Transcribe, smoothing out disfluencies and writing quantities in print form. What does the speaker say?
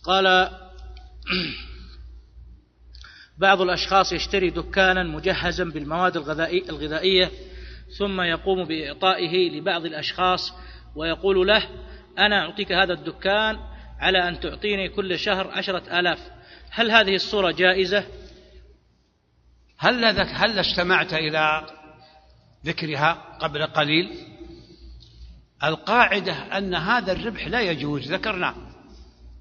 قال: بعض الأشخاص يشتري دكانا مجهزا بالمواد الغذائية ثم يقوم بإعطائه لبعض الأشخاص ويقول له: أنا أعطيك هذا الدكان على أن تعطيني كل شهر 10,000. هل هذه الصورة جائزة؟ هل استمعت إلى ذكرها قبل قليل؟ القاعدة أن هذا الربح لا يجوز، ذكرنا